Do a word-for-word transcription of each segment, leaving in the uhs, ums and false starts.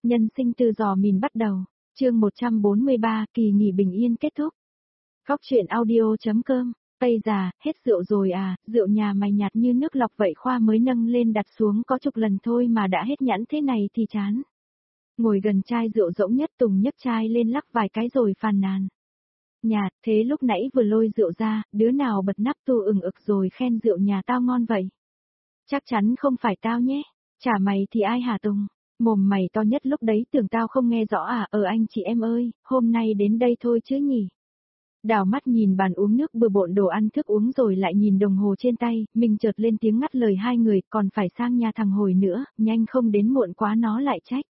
Nhân sinh từ giò mìn bắt đầu, chương một trăm bốn mươi ba, kỳ nghỉ bình yên kết thúc. Góc truyện audio.com, Tây già, hết rượu rồi à, rượu nhà mày nhạt như nước lọc vậy, Khoa mới nâng lên đặt xuống có chục lần thôi mà đã hết nhãn thế này thì chán. Ngồi gần chai rượu rỗng nhất, Tùng nhấc chai lên lắc vài cái rồi phàn nàn. Nhạt, thế lúc nãy vừa lôi rượu ra, đứa nào bật nắp tu ừng ực rồi khen rượu nhà tao ngon vậy? Chắc chắn không phải tao nhé, chả mày thì ai hả Tùng? Mồm mày to nhất lúc đấy, tưởng tao không nghe rõ à? Ờ anh chị em ơi, hôm nay đến đây thôi chứ nhỉ? Đảo mắt nhìn bàn uống nước bừa bộn đồ ăn thức uống rồi lại nhìn đồng hồ trên tay, mình chợt lên tiếng ngắt lời hai người, còn phải sang nhà thằng Hồi nữa, nhanh không đến muộn quá nó lại trách.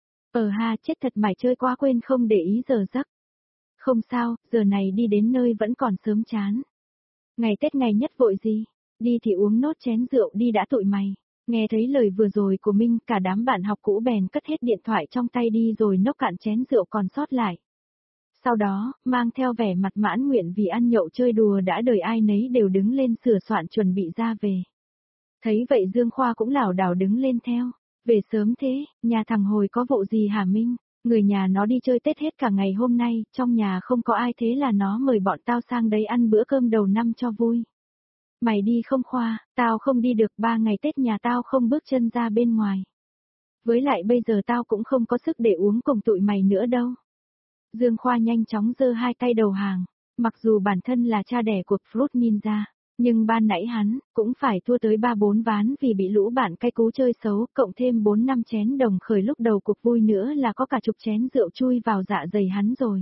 Ờ ha, chết thật, mày chơi quá quên không để ý giờ giấc. Không sao, giờ này đi đến nơi vẫn còn sớm chán. Ngày Tết ngày nhất vội gì, đi thì uống nốt chén rượu đi đã tụi mày. Nghe thấy lời vừa rồi của Minh, cả đám bạn học cũ bèn cất hết điện thoại trong tay đi rồi nốc cạn chén rượu còn sót lại. Sau đó, mang theo vẻ mặt mãn nguyện vì ăn nhậu chơi đùa đã đời, ai nấy đều đứng lên sửa soạn chuẩn bị ra về. Thấy vậy Dương Khoa cũng lảo đảo đứng lên theo. Về sớm thế, nhà thằng Hồi có vụ gì hả Minh? Người nhà nó đi chơi Tết hết cả ngày hôm nay, trong nhà không có ai thế là nó mời bọn tao sang đấy ăn bữa cơm đầu năm cho vui. Mày đi không Khoa? Tao không đi được, ba ngày Tết nhà tao không bước chân ra bên ngoài. Với lại bây giờ tao cũng không có sức để uống cùng tụi mày nữa đâu. Dương Khoa nhanh chóng giơ hai tay đầu hàng, mặc dù bản thân là cha đẻ của Fruit Ninja, nhưng ban nãy hắn cũng phải thua tới ba bốn ván vì bị lũ bạn cay cú chơi xấu, cộng thêm bốn năm chén đồng khởi lúc đầu cuộc vui nữa là có cả chục chén rượu chui vào dạ dày hắn rồi.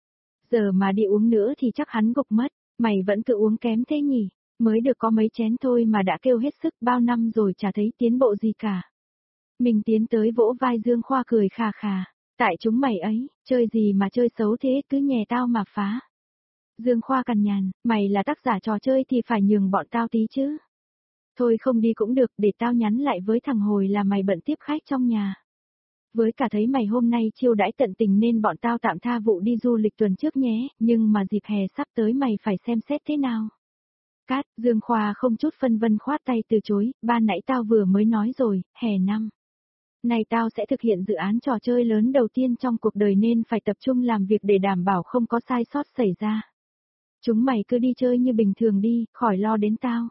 Giờ mà đi uống nữa thì chắc hắn gục mất, mày vẫn cứ uống kém thế nhỉ, mới được có mấy chén thôi mà đã kêu hết sức, bao năm rồi chả thấy tiến bộ gì cả. Mình tiến tới vỗ vai Dương Khoa cười khà khà. Tại chúng mày ấy, chơi gì mà chơi xấu thế, cứ nhè tao mà phá. Dương Khoa cằn nhằn, mày là tác giả trò chơi thì phải nhường bọn tao tí chứ. Thôi không đi cũng được, để tao nhắn lại với thằng Hồi là mày bận tiếp khách trong nhà. Với cả thấy mày hôm nay chiêu đãi tận tình nên bọn tao tạm tha vụ đi du lịch tuần trước nhé, nhưng mà dịp hè sắp tới mày phải xem xét thế nào. Cát, Dương Khoa không chút phân vân khoát tay từ chối, ban nãy tao vừa mới nói rồi, hè năm. Này tao sẽ thực hiện dự án trò chơi lớn đầu tiên trong cuộc đời nên phải tập trung làm việc để đảm bảo không có sai sót xảy ra. Chúng mày cứ đi chơi như bình thường đi, khỏi lo đến tao.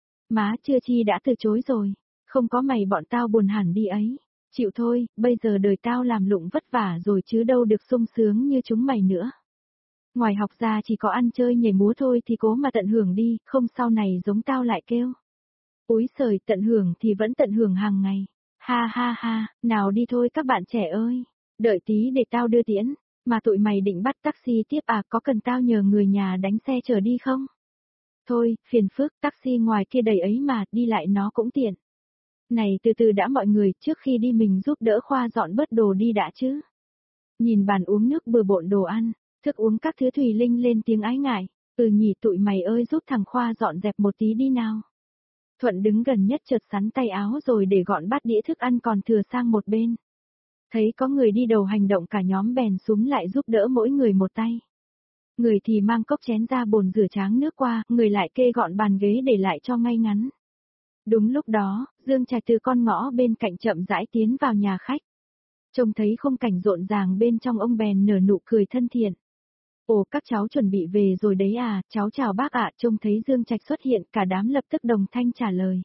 Má chưa chi đã từ chối rồi, không có mày bọn tao buồn hẳn đi ấy. Chịu thôi, bây giờ đời tao làm lụng vất vả rồi chứ đâu được sung sướng như chúng mày nữa. Ngoài học ra chỉ có ăn chơi nhảy múa thôi thì cố mà tận hưởng đi, không sau này giống tao lại kêu. Úi giời, tận hưởng thì vẫn tận hưởng hàng ngày. Ha ha ha, nào đi thôi các bạn trẻ ơi, đợi tí để tao đưa tiễn, mà tụi mày định bắt taxi tiếp à, có cần tao nhờ người nhà đánh xe chở đi không? Thôi, phiền phức, taxi ngoài kia đầy ấy mà, đi lại nó cũng tiện. Này từ từ đã mọi người, trước khi đi mình giúp đỡ Khoa dọn bớt đồ đi đã chứ. Nhìn bàn uống nước bừa bộn đồ ăn, thức uống các thứ Thùy Linh lên tiếng ái ngại, ừ nhỉ tụi mày ơi giúp thằng Khoa dọn dẹp một tí đi nào. Thuận đứng gần nhất chợt sắn tay áo rồi để gọn bát đĩa thức ăn còn thừa sang một bên. Thấy có người đi đầu hành động cả nhóm bèn súm lại giúp đỡ mỗi người một tay. Người thì mang cốc chén ra bồn rửa tráng nước qua, người lại kê gọn bàn ghế để lại cho ngay ngắn. Đúng lúc đó, Dương Trạch từ con ngõ bên cạnh chậm rãi tiến vào nhà khách. Trông thấy khung cảnh rộn ràng bên trong, ông bèn nở nụ cười thân thiện. Ồ, các cháu chuẩn bị về rồi đấy à, cháu chào bác ạ. Trông thấy Dương Trạch xuất hiện, cả đám lập tức đồng thanh trả lời.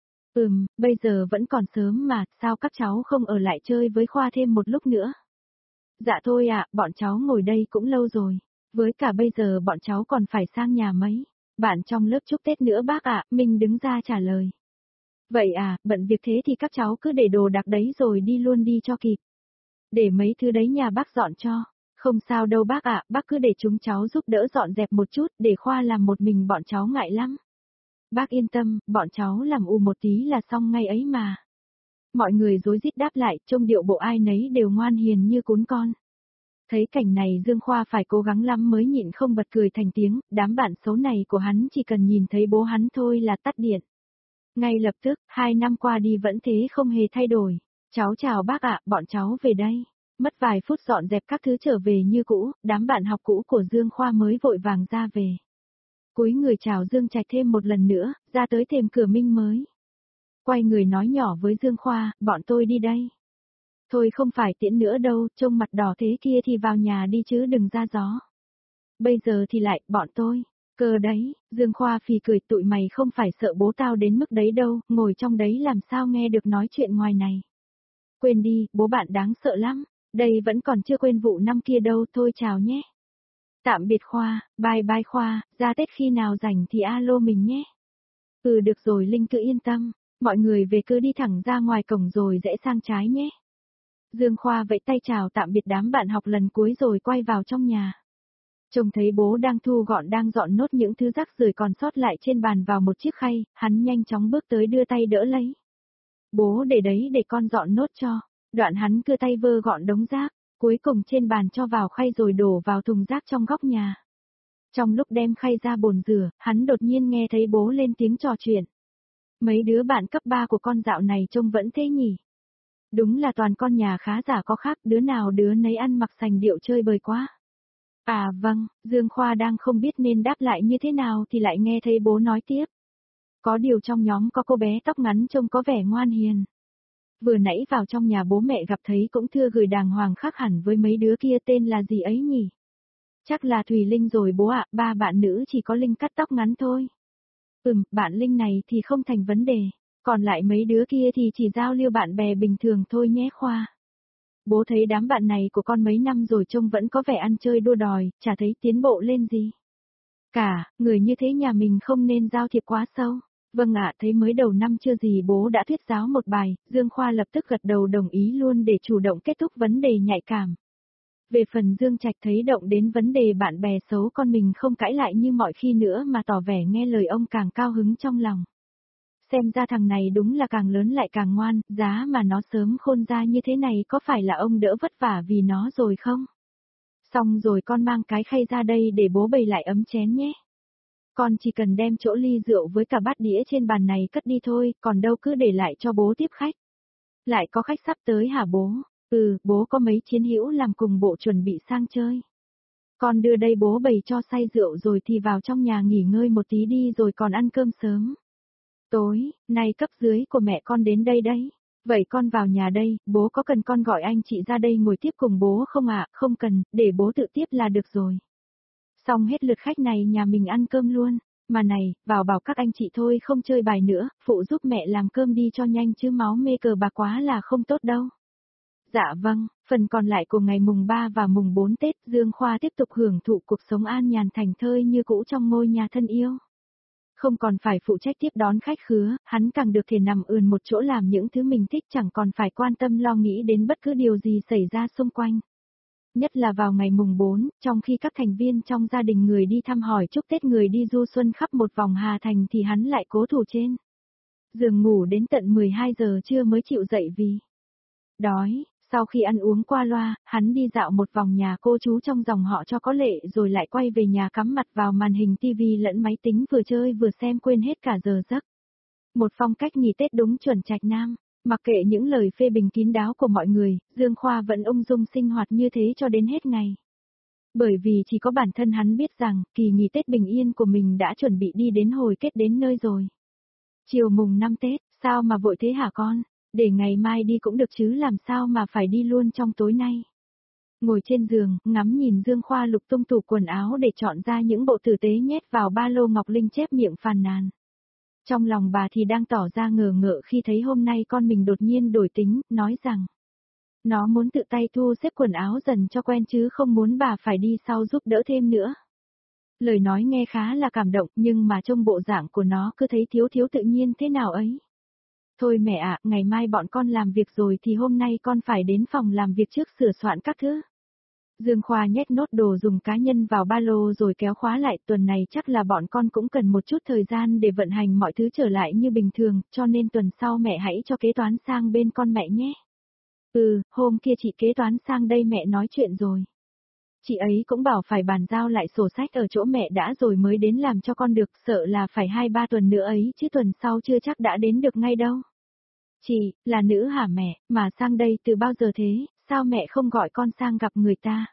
Ừm, bây giờ vẫn còn sớm mà, sao các cháu không ở lại chơi với Khoa thêm một lúc nữa? Dạ thôi ạ, bọn cháu ngồi đây cũng lâu rồi, với cả bây giờ bọn cháu còn phải sang nhà mấy bạn trong lớp chúc Tết nữa bác ạ. Minh đứng ra trả lời. Vậy à, bận việc thế thì các cháu cứ để đồ đạc đấy rồi đi luôn đi cho kịp. Để mấy thứ đấy nhà bác dọn cho. Không sao đâu bác ạ, bác cứ để chúng cháu giúp đỡ dọn dẹp một chút, để Khoa làm một mình bọn cháu ngại lắm. Bác yên tâm, bọn cháu làm ù một tí là xong ngay ấy mà. Mọi người rối rít đáp lại, trông điệu bộ ai nấy đều ngoan hiền như cún con. Thấy cảnh này Dương Khoa phải cố gắng lắm mới nhịn không bật cười thành tiếng, đám bạn xấu này của hắn chỉ cần nhìn thấy bố hắn thôi là tắt điện. Ngay lập tức, hai năm qua đi vẫn thế không hề thay đổi. Cháu chào bác ạ, bọn cháu về đây. Mất vài phút dọn dẹp các thứ trở về như cũ, đám bạn học cũ của Dương Khoa mới vội vàng ra về. Cúi người chào Dương Trạch thêm một lần nữa, ra tới thềm cửa Minh mới. Quay người nói nhỏ với Dương Khoa, bọn tôi đi đây. Thôi không phải tiễn nữa đâu, trông mặt đỏ thế kia thì vào nhà đi chứ đừng ra gió. Bây giờ thì lại, bọn tôi. Cơ đấy, Dương Khoa phì cười, tụi mày không phải sợ bố tao đến mức đấy đâu, ngồi trong đấy làm sao nghe được nói chuyện ngoài này. Quên đi, bố bạn đáng sợ lắm, đây vẫn còn chưa quên vụ năm kia đâu, thôi chào nhé. Tạm biệt Khoa, bye bye Khoa, ra Tết khi nào rảnh thì alo mình nhé. Ừ được rồi Linh cứ yên tâm, mọi người về cứ đi thẳng ra ngoài cổng rồi rẽ sang trái nhé. Dương Khoa vẫy tay chào tạm biệt đám bạn học lần cuối rồi quay vào trong nhà. Trông thấy bố đang thu gọn đang dọn nốt những thứ rác rưởi còn sót lại trên bàn vào một chiếc khay, hắn nhanh chóng bước tới đưa tay đỡ lấy. Bố để đấy để con dọn nốt cho, đoạn hắn cưa tay vơ gọn đống rác, cuối cùng trên bàn cho vào khay rồi đổ vào thùng rác trong góc nhà. Trong lúc đem khay ra bồn rửa, hắn đột nhiên nghe thấy bố lên tiếng trò chuyện. Mấy đứa bạn cấp ba của con dạo này trông vẫn thế nhỉ? Đúng là toàn con nhà khá giả có khác, đứa nào đứa nấy ăn mặc sành điệu chơi bời quá. À vâng, Dương Khoa đang không biết nên đáp lại như thế nào thì lại nghe thấy bố nói tiếp. Có điều trong nhóm có cô bé tóc ngắn trông có vẻ ngoan hiền. Vừa nãy vào trong nhà bố mẹ gặp thấy cũng thưa gửi đàng hoàng khác hẳn với mấy đứa kia, tên là gì ấy nhỉ? Chắc là Thùy Linh rồi bố ạ, ba bạn nữ chỉ có Linh cắt tóc ngắn thôi. Ừm, bạn Linh này thì không thành vấn đề, còn lại mấy đứa kia thì chỉ giao lưu bạn bè bình thường thôi nhé Khoa. Bố thấy đám bạn này của con mấy năm rồi trông vẫn có vẻ ăn chơi đua đòi, chả thấy tiến bộ lên gì. Cả, người như thế nhà mình không nên giao thiệp quá sâu. Vâng ạ, thấy mới đầu năm chưa gì bố đã thuyết giáo một bài, Dương Khoa lập tức gật đầu đồng ý luôn để chủ động kết thúc vấn đề nhạy cảm. Về phần Dương Trạch thấy động đến vấn đề bạn bè xấu con mình không cãi lại như mọi khi nữa mà tỏ vẻ nghe lời ông càng cao hứng trong lòng. Xem ra thằng này đúng là càng lớn lại càng ngoan, giá mà nó sớm khôn ra như thế này có phải là ông đỡ vất vả vì nó rồi không? Xong rồi con mang cái khay ra đây để bố bày lại ấm chén nhé. Con chỉ cần đem chỗ ly rượu với cả bát đĩa trên bàn này cất đi thôi, còn đâu cứ để lại cho bố tiếp khách. Lại có khách sắp tới hả bố? Ừ, bố có mấy chiến hữu làm cùng bộ chuẩn bị sang chơi. Con đưa đây bố bày cho say rượu rồi thì vào trong nhà nghỉ ngơi một tí đi rồi còn ăn cơm sớm. Tối, nay cấp dưới của mẹ con đến đây đấy. Vậy con vào nhà đây, bố có cần con gọi anh chị ra đây ngồi tiếp cùng bố không ạ? À? Không cần, để bố tự tiếp là được rồi. Xong hết lượt khách này nhà mình ăn cơm luôn. Mà này, vào bảo các anh chị thôi không chơi bài nữa, phụ giúp mẹ làm cơm đi cho nhanh chứ máu mê cờ bạc quá là không tốt đâu. Dạ vâng, phần còn lại của ngày mùng ba và mùng bốn Tết, Dương Khoa tiếp tục hưởng thụ cuộc sống an nhàn thành thơi như cũ trong ngôi nhà thân yêu. Không còn phải phụ trách tiếp đón khách khứa, hắn càng được thể nằm ườn một chỗ làm những thứ mình thích, chẳng còn phải quan tâm lo nghĩ đến bất cứ điều gì xảy ra xung quanh. Nhất là vào ngày mùng bốn, trong khi các thành viên trong gia đình người đi thăm hỏi chúc Tết người đi du xuân khắp một vòng Hà Thành thì hắn lại cố thủ trên giường ngủ đến tận mười hai giờ trưa mới chịu dậy vì đói. Sau khi ăn uống qua loa, hắn đi dạo một vòng nhà cô chú trong dòng họ cho có lệ rồi lại quay về nhà cắm mặt vào màn hình tivi lẫn máy tính vừa chơi vừa xem quên hết cả giờ giấc. Một phong cách nghỉ Tết đúng chuẩn Trạch Nam, mặc kệ những lời phê bình kín đáo của mọi người, Dương Khoa vẫn ung dung sinh hoạt như thế cho đến hết ngày. Bởi vì chỉ có bản thân hắn biết rằng, kỳ nghỉ Tết bình yên của mình đã chuẩn bị đi đến hồi kết đến nơi rồi. Chiều mùng năm Tết, sao mà vội thế hả con? Để ngày mai đi cũng được chứ làm sao mà phải đi luôn trong tối nay. Ngồi trên giường, ngắm nhìn Dương Khoa lục tung tủ quần áo để chọn ra những bộ tử tế nhét vào ba lô, Ngọc Linh chép miệng phàn nàn. Trong lòng bà thì đang tỏ ra ngờ ngợ khi thấy hôm nay con mình đột nhiên đổi tính, nói rằng nó muốn tự tay thu xếp quần áo dần cho quen chứ không muốn bà phải đi sau giúp đỡ thêm nữa. Lời nói nghe khá là cảm động nhưng mà trông bộ dạng của nó cứ thấy thiếu thiếu tự nhiên thế nào ấy. Thôi mẹ ạ, ngày mai bọn con làm việc rồi thì hôm nay con phải đến phòng làm việc trước sửa soạn các thứ. Dương Khoa nhét nốt đồ dùng cá nhân vào ba lô rồi kéo khóa lại, tuần này chắc là bọn con cũng cần một chút thời gian để vận hành mọi thứ trở lại như bình thường, cho nên tuần sau mẹ hãy cho kế toán sang bên con mẹ nhé. Ừ, hôm kia chị kế toán sang đây mẹ nói chuyện rồi. Chị ấy cũng bảo phải bàn giao lại sổ sách ở chỗ mẹ đã rồi mới đến làm cho con được, sợ là phải hai ba tuần nữa ấy chứ tuần sau chưa chắc đã đến được ngay đâu. Chị, là nữ hả mẹ, mà sang đây từ bao giờ thế, sao mẹ không gọi con sang gặp người ta?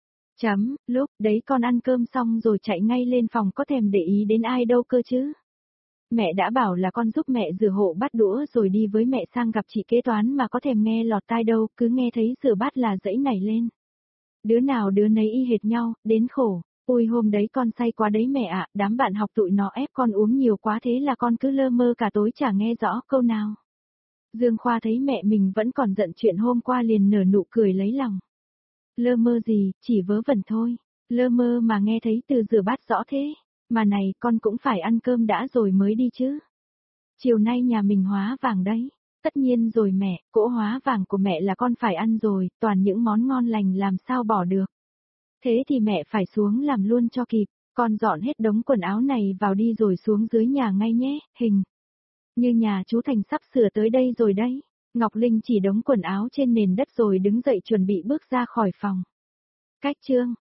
Chấm, lúc đấy con ăn cơm xong rồi chạy ngay lên phòng có thèm để ý đến ai đâu cơ chứ. Mẹ đã bảo là con giúp mẹ rửa hộ bát đũa rồi đi với mẹ sang gặp chị kế toán mà có thèm nghe lọt tai đâu, cứ nghe thấy rửa bát là dãy nảy lên. Đứa nào đứa nấy y hệt nhau, đến khổ. Ôi hôm đấy con say quá đấy mẹ ạ, đám bạn học tụi nó ép con uống nhiều quá thế là con cứ lơ mơ cả tối chả nghe rõ câu nào. Dương Khoa thấy mẹ mình vẫn còn giận chuyện hôm qua liền nở nụ cười lấy lòng. Lơ mơ gì, chỉ vớ vẩn thôi. Lơ mơ mà nghe thấy từ rửa bát rõ thế. Mà này, con cũng phải ăn cơm đã rồi mới đi chứ. Chiều nay nhà mình hóa vàng đấy. Tất nhiên rồi mẹ, cỗ hóa vàng của mẹ là con phải ăn rồi, toàn những món ngon lành làm sao bỏ được. Thế thì mẹ phải xuống làm luôn cho kịp, con dọn hết đống quần áo này vào đi rồi xuống dưới nhà ngay nhé, hình. Như nhà chú Thành sắp sửa tới đây rồi đấy. Ngọc Linh chỉ đống quần áo trên nền đất rồi đứng dậy chuẩn bị bước ra khỏi phòng. Cách chương